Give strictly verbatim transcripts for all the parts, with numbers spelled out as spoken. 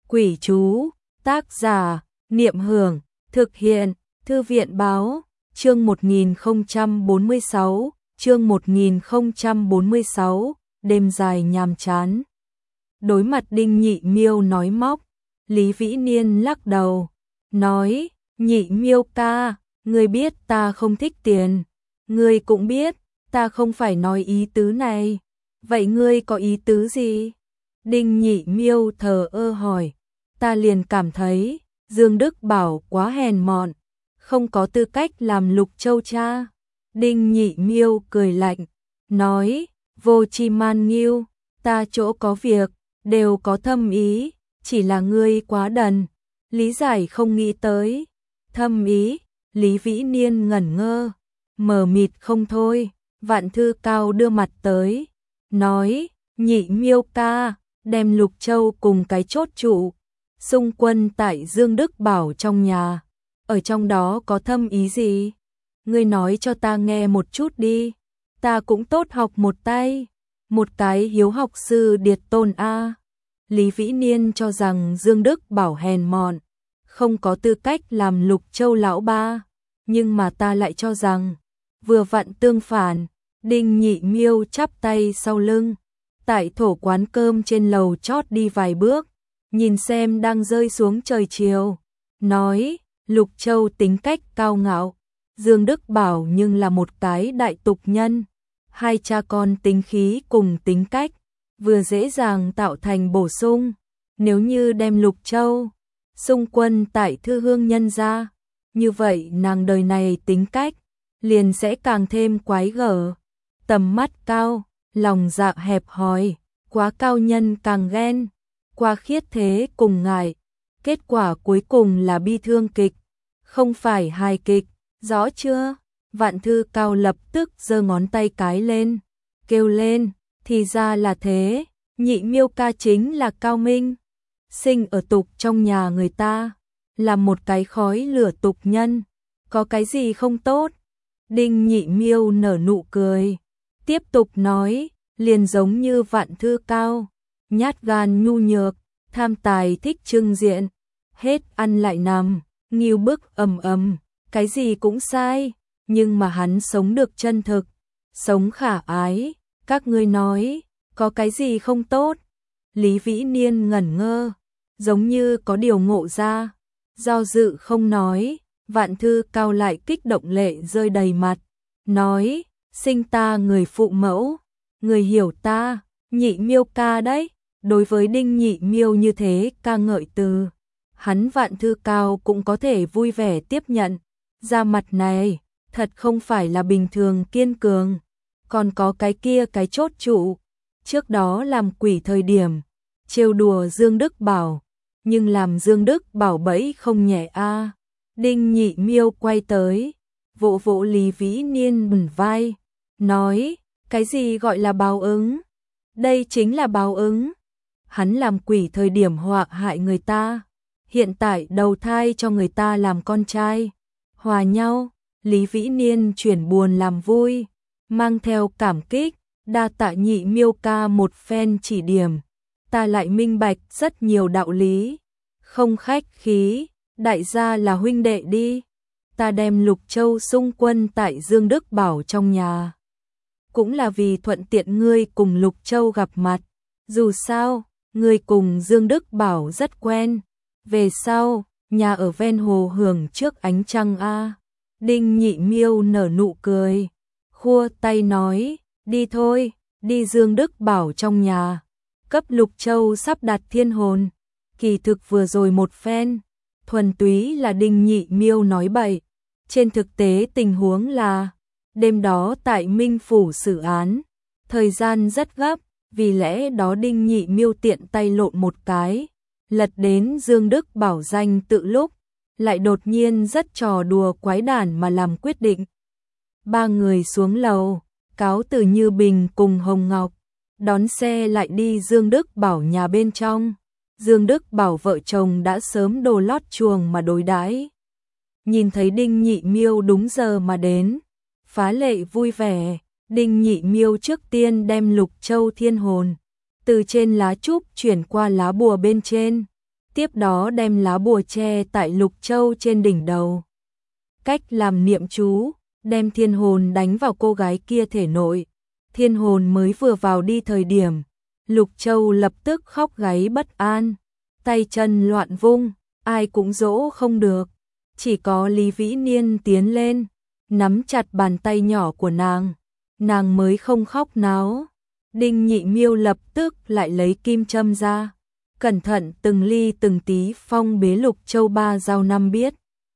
Quỷ chú, tác giả, Niệm Hưởng, thực hiện, Thư viện Báo, chương một nghìn không trăm bốn mươi sáu, chương một nghìn không trăm bốn mươi sáu, đêm dài nhàm chán. Đối mặt Đinh Nhị Miêu nói móc, Lý Vĩ Niên lắc đầu, nói, Nhị Miêu ca, ngươi biết ta không thích tiền, ngươi cũng biết, ta không phải nói ý tứ này, vậy ngươi có ý tứ gì? Đinh Nhị Miêu thờ ơ hỏi, ta liền cảm thấy, Dương Đức Bảo quá hèn mọn, không có tư cách làm Lục Châu cha. Đinh Nhị Miêu cười lạnh, nói, vô chi man nghiêu, ta chỗ có việc, đều có thâm ý, chỉ là ngươi quá đần, lý giải không nghĩ tới. Thâm ý, Lý Vĩ Niên ngẩn ngơ, mờ mịt không thôi, Vạn Thư Cao đưa mặt tới, nói, Nhị Miêu ca, đem Lục Châu cùng cái chốt trụ, xung quân tại Dương Đức Bảo trong nhà, ở trong đó có thâm ý gì? Ngươi nói cho ta nghe một chút đi, ta cũng tốt học một tay, một cái hiếu học sư điệt tôn a. Lý Vĩ Niên cho rằng Dương Đức Bảo hèn mọn, không có tư cách làm Lục Châu lão ba, nhưng mà ta lại cho rằng, vừa vặn tương phản. Đinh Nhị Miêu chắp tay sau lưng, tại thổ quán cơm trên lầu chót đi vài bước, nhìn xem đang rơi xuống trời chiều, nói, Lục Châu tính cách cao ngạo, Dương Đức Bảo nhưng là một cái đại tục nhân, hai cha con tính khí cùng tính cách, vừa dễ dàng tạo thành bổ sung, nếu như đem Lục Châu xung quân tại thư hương nhân ra, như vậy nàng đời này tính cách liền sẽ càng thêm quái gở, tầm mắt cao, lòng dạ hẹp hòi, quá cao nhân càng ghen, quá khiết thế cùng ngại, kết quả cuối cùng là bi thương kịch, không phải hài kịch, rõ chưa? Vạn Thư Cao lập tức giơ ngón tay cái lên, kêu lên, thì ra là thế, Nhị Miêu ca chính là cao minh, sinh ở tục trong nhà người ta, là một cái khói lửa tục nhân, có cái gì không tốt? Đinh Nhị Miêu nở nụ cười, tiếp tục nói, liền giống như Vạn Thư Cao, nhát gan nhu nhược, tham tài thích trưng diện, hết ăn lại nằm, nghiêu bức ầm ầm, cái gì cũng sai, nhưng mà hắn sống được chân thực, sống khả ái, các ngươi nói, có cái gì không tốt? Lý Vĩ Niên ngẩn ngơ, giống như có điều ngộ ra, do dự không nói, Vạn Thư Cao lại kích động lệ rơi đầy mặt, nói, sinh ta người phụ mẫu, người hiểu ta, Nhị Miêu ca đấy. Đối với Đinh Nhị Miêu như thế ca ngợi từ, hắn Vạn Thư Cao cũng có thể vui vẻ tiếp nhận, ra mặt này, thật không phải là bình thường kiên cường, còn có cái kia cái chốt trụ, trước đó làm quỷ thời điểm, trêu đùa Dương Đức Bảo, nhưng làm Dương Đức Bảo bẫy không nhẹ a. Đinh Nhị Miêu quay tới, vỗ vỗ Lý Vĩ Niên bẩn vai, nói, cái gì gọi là báo ứng? Đây chính là báo ứng. Hắn làm quỷ thời điểm họa hại người ta, hiện tại đầu thai cho người ta làm con trai, hòa nhau. Lý Vĩ Niên chuyển buồn làm vui, mang theo cảm kích, đa tạ Nhị Miêu ca một phen chỉ điểm, ta lại minh bạch rất nhiều đạo lý, không khách khí, đại gia là huynh đệ đi, ta đem Lục Châu xung quân tại Dương Đức Bảo trong nhà, cũng là vì thuận tiện ngươi cùng Lục Châu gặp mặt, dù sao, ngươi cùng Dương Đức Bảo rất quen, về sau, nhà ở ven hồ hưởng trước ánh trăng a. Đinh Nhị Miêu nở nụ cười, khua tay nói, đi thôi, đi Dương Đức Bảo trong nhà, cấp Lục Châu sắp đặt thiên hồn, kỳ thực vừa rồi một phen, thuần túy là Đinh Nhị Miêu nói bậy, trên thực tế tình huống là, đêm đó tại Minh Phủ xử án, thời gian rất gấp, vì lẽ đó Đinh Nhị Miêu tiện tay lộn một cái, lật đến Dương Đức Bảo danh tự lúc, lại đột nhiên rất trò đùa quái đản mà làm quyết định. Ba người xuống lầu, cáo từ Như Bình cùng Hồng Ngọc, đón xe lại đi Dương Đức Bảo nhà bên trong. Dương Đức Bảo vợ chồng đã sớm đồ lót chuồng mà đối đãi. Nhìn thấy Đinh Nhị Miêu đúng giờ mà đến, phá lệ vui vẻ, Đinh Nhị Miêu trước tiên đem Lục Châu thiên hồn từ trên lá trúc chuyển qua lá bùa bên trên, tiếp đó đem lá bùa che tại Lục Châu trên đỉnh đầu. Cách làm niệm chú, đem thiên hồn đánh vào cô gái kia thể nội. Thiên hồn mới vừa vào đi thời điểm, Lục Châu lập tức khóc gáy bất an, tay chân loạn vung, ai cũng dỗ không được. Chỉ có Lý Vĩ Niên tiến lên, nắm chặt bàn tay nhỏ của nàng, nàng mới không khóc náo. Đinh Nhị Miêu lập tức lại lấy kim châm ra, cẩn thận từng ly từng tí phong bế Lục Châu ba dao năm biết.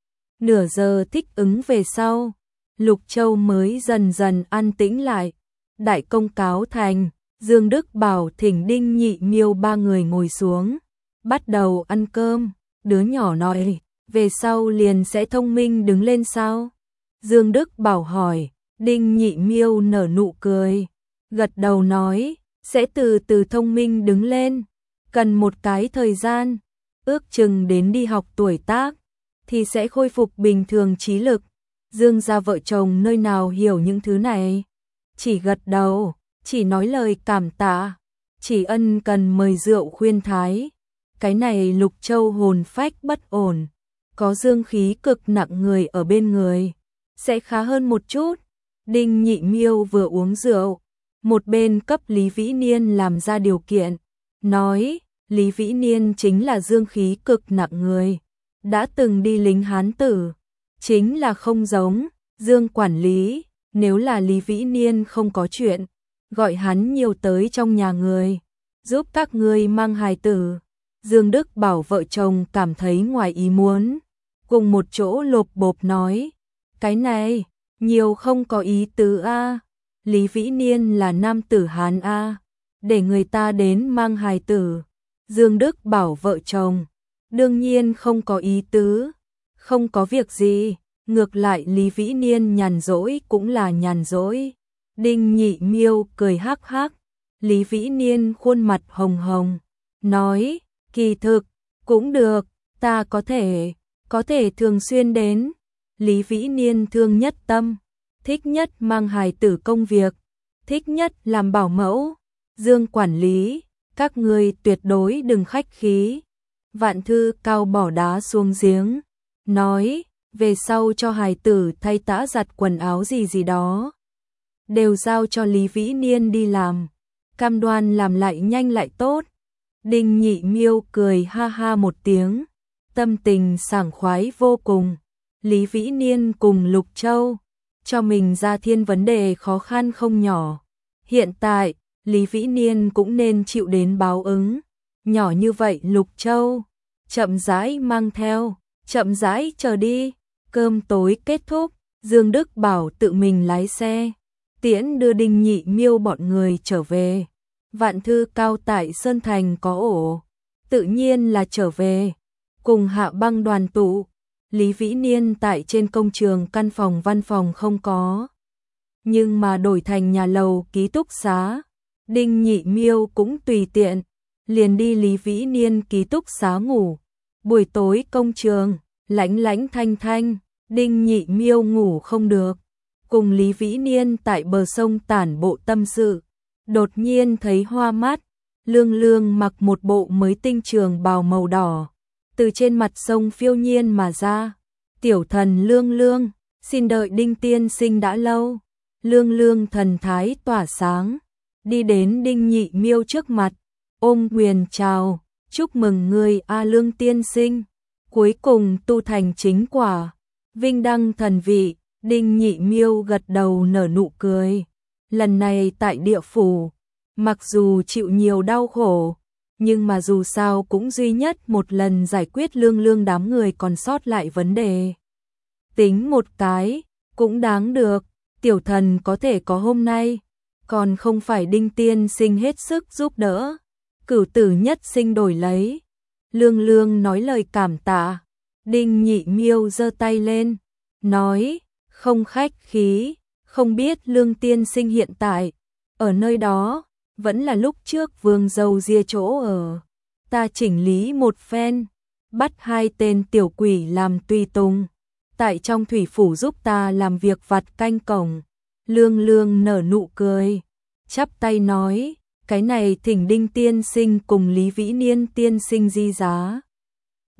Nửa giờ thích ứng về sau, Lục Châu mới dần dần an tĩnh lại. Đại công cáo thành, Dương Đức Bảo thỉnh Đinh Nhị Miêu ba người ngồi xuống, bắt đầu ăn cơm. Đứa nhỏ nói, về sau liền sẽ thông minh đứng lên sao? Dương Đức Bảo hỏi. Đinh Nhị Miêu nở nụ cười, gật đầu nói, sẽ từ từ thông minh đứng lên, cần một cái thời gian, ước chừng đến đi học tuổi tác, thì sẽ khôi phục bình thường trí lực. Dương gia vợ chồng nơi nào hiểu những thứ này, chỉ gật đầu, chỉ nói lời cảm tạ, chỉ ân cần mời rượu khuyên thái. Cái này Lục Châu hồn phách bất ổn, có dương khí cực nặng người ở bên người, sẽ khá hơn một chút. Đinh Nhị Miêu vừa uống rượu, một bên cấp Lý Vĩ Niên làm ra điều kiện, nói, Lý Vĩ Niên chính là dương khí cực nặng người, đã từng đi lính Hán tử, chính là không giống Dương quản lý, nếu là Lý Vĩ Niên không có chuyện, gọi hắn nhiều tới trong nhà người, giúp các ngươi mang hài tử. Dương Đức Bảo vợ chồng cảm thấy ngoài ý muốn, cùng một chỗ lộp bộp nói, cái này, nhiều không có ý tứ a. Lý Vĩ Niên là nam tử Hán a, để người ta đến mang hài tử. Dương Đức Bảo vợ chồng, đương nhiên không có ý tứ, không có việc gì, ngược lại Lý Vĩ Niên nhàn rỗi cũng là nhàn rỗi. Đinh Nhị Miêu cười hắc hắc, Lý Vĩ Niên khuôn mặt hồng hồng, nói, kỳ thực, cũng được, ta có thể, có thể thường xuyên đến. Lý Vĩ Niên thương nhất tâm, thích nhất mang hài tử công việc, thích nhất làm bảo mẫu. Dương quản lý, các ngươi tuyệt đối đừng khách khí. Vạn Thư Cao bỏ đá xuống giếng, nói, về sau cho hài tử thay tã giặt quần áo gì gì đó, đều giao cho Lý Vĩ Niên đi làm, cam đoan làm lại nhanh lại tốt. Đinh Nhị Miêu cười ha ha một tiếng, tâm tình sảng khoái vô cùng. Lý Vĩ Niên cùng Lục Châu, cho mình ra thiên vấn đề khó khăn không nhỏ. Hiện tại, Lý Vĩ Niên cũng nên chịu đến báo ứng. Nhỏ như vậy Lục Châu, chậm rãi mang theo, chậm rãi chờ đi. Cơm tối kết thúc, Dương Đức Bảo tự mình lái xe, tiễn đưa Đinh Nhị Miêu bọn người trở về. Vạn Thư Cao tại Sơn Thành có ổ, tự nhiên là trở về, cùng Hạ Băng đoàn tụ. Lý Vĩ Niên tại trên công trường căn phòng văn phòng không có, nhưng mà đổi thành nhà lầu ký túc xá. Đinh Nhị Miêu cũng tùy tiện, liền đi Lý Vĩ Niên ký túc xá ngủ. Buổi tối công trường, lãnh lãnh thanh thanh, Đinh Nhị Miêu ngủ không được, cùng Lý Vĩ Niên tại bờ sông tản bộ tâm sự. Đột nhiên thấy hoa mắt, Lương Lương mặc một bộ mới tinh trường bào màu đỏ, từ trên mặt sông phiêu nhiên mà ra. Tiểu thần Lương Lương, xin đợi Đinh tiên sinh đã lâu. Lương Lương thần thái tỏa sáng, đi đến Đinh Nhị Miêu trước mặt, ôm quyền chào, chúc mừng ngươi a Lương tiên sinh, cuối cùng tu thành chính quả, vinh đăng thần vị. Đinh Nhị Miêu gật đầu nở nụ cười. Lần này tại địa phủ, mặc dù chịu nhiều đau khổ, nhưng mà dù sao cũng duy nhất một lần giải quyết Lương Lương đám người còn sót lại vấn đề. Tính một cái, cũng đáng được, tiểu thần có thể có hôm nay, còn không phải Đinh tiên sinh hết sức giúp đỡ, cửu tử nhất sinh đổi lấy. Lương Lương nói lời cảm tạ. Đinh Nhị Miêu giơ tay lên, nói, không khách khí, không biết Lương tiên sinh hiện tại ở nơi đó, vẫn là lúc trước Vương Dâu Ria chỗ ở. Ta chỉnh lý một phen, bắt hai tên tiểu quỷ làm tùy tùng, tại trong thủy phủ giúp ta làm việc vặt canh cổng. Lương Lương nở nụ cười, chắp tay nói, cái này thỉnh Đinh tiên sinh cùng Lý Vĩ Niên tiên sinh di giá.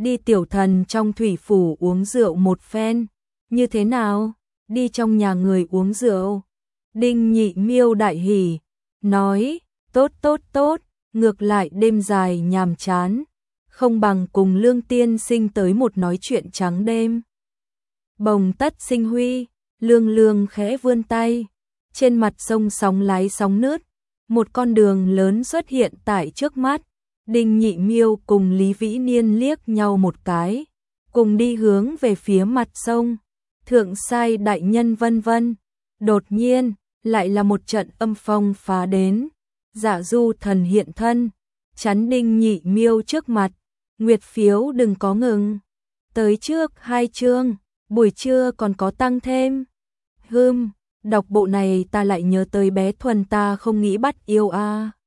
đi tiểu thần trong thủy phủ uống rượu một phen, như thế nào? Đi trong nhà người uống rượu. Đinh Nhị Miêu đại hỉ, nói, tốt tốt tốt, ngược lại đêm dài nhàm chán, không bằng cùng Lương tiên sinh tới một nói chuyện trắng đêm. Bồng Tất Sinh Huy, Lương Lương khẽ vươn tay, trên mặt sông sóng lái sóng nứt, một con đường lớn xuất hiện tại trước mắt. Đinh Nhị Miêu cùng Lý Vĩ Niên liếc nhau một cái, cùng đi hướng về phía mặt sông. Thượng sai đại nhân vân vân. Đột nhiên, lại là một trận âm phong phá đến. Dạ Du thần hiện thân, chắn Đinh Nhị Miêu trước mặt. Nguyệt phiếu đừng có ngừng. Tới trước hai chương, buổi trưa còn có tăng thêm. Hừm, đọc bộ này ta lại nhớ tới bé Thuần ta không nghĩ bắt yêu a. À.